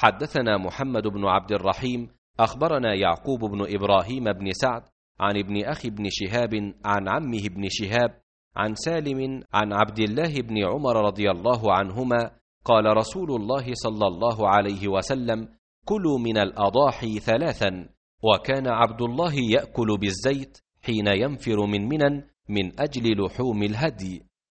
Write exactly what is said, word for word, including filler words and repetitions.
حدثنا محمد بن عبد الرحيم أخبرنا يعقوب بن إبراهيم بن سعد عن ابن أخي بن شهاب عن عمه بن شهاب عن سالم عن عبد الله بن عمر رضي الله عنهما قال رسول الله صلى الله عليه وسلم: كلوا من الأضاحي ثلاثا. وكان عبد الله يأكل بالزيت حين ينفر من منن من أجل لحوم الهدي.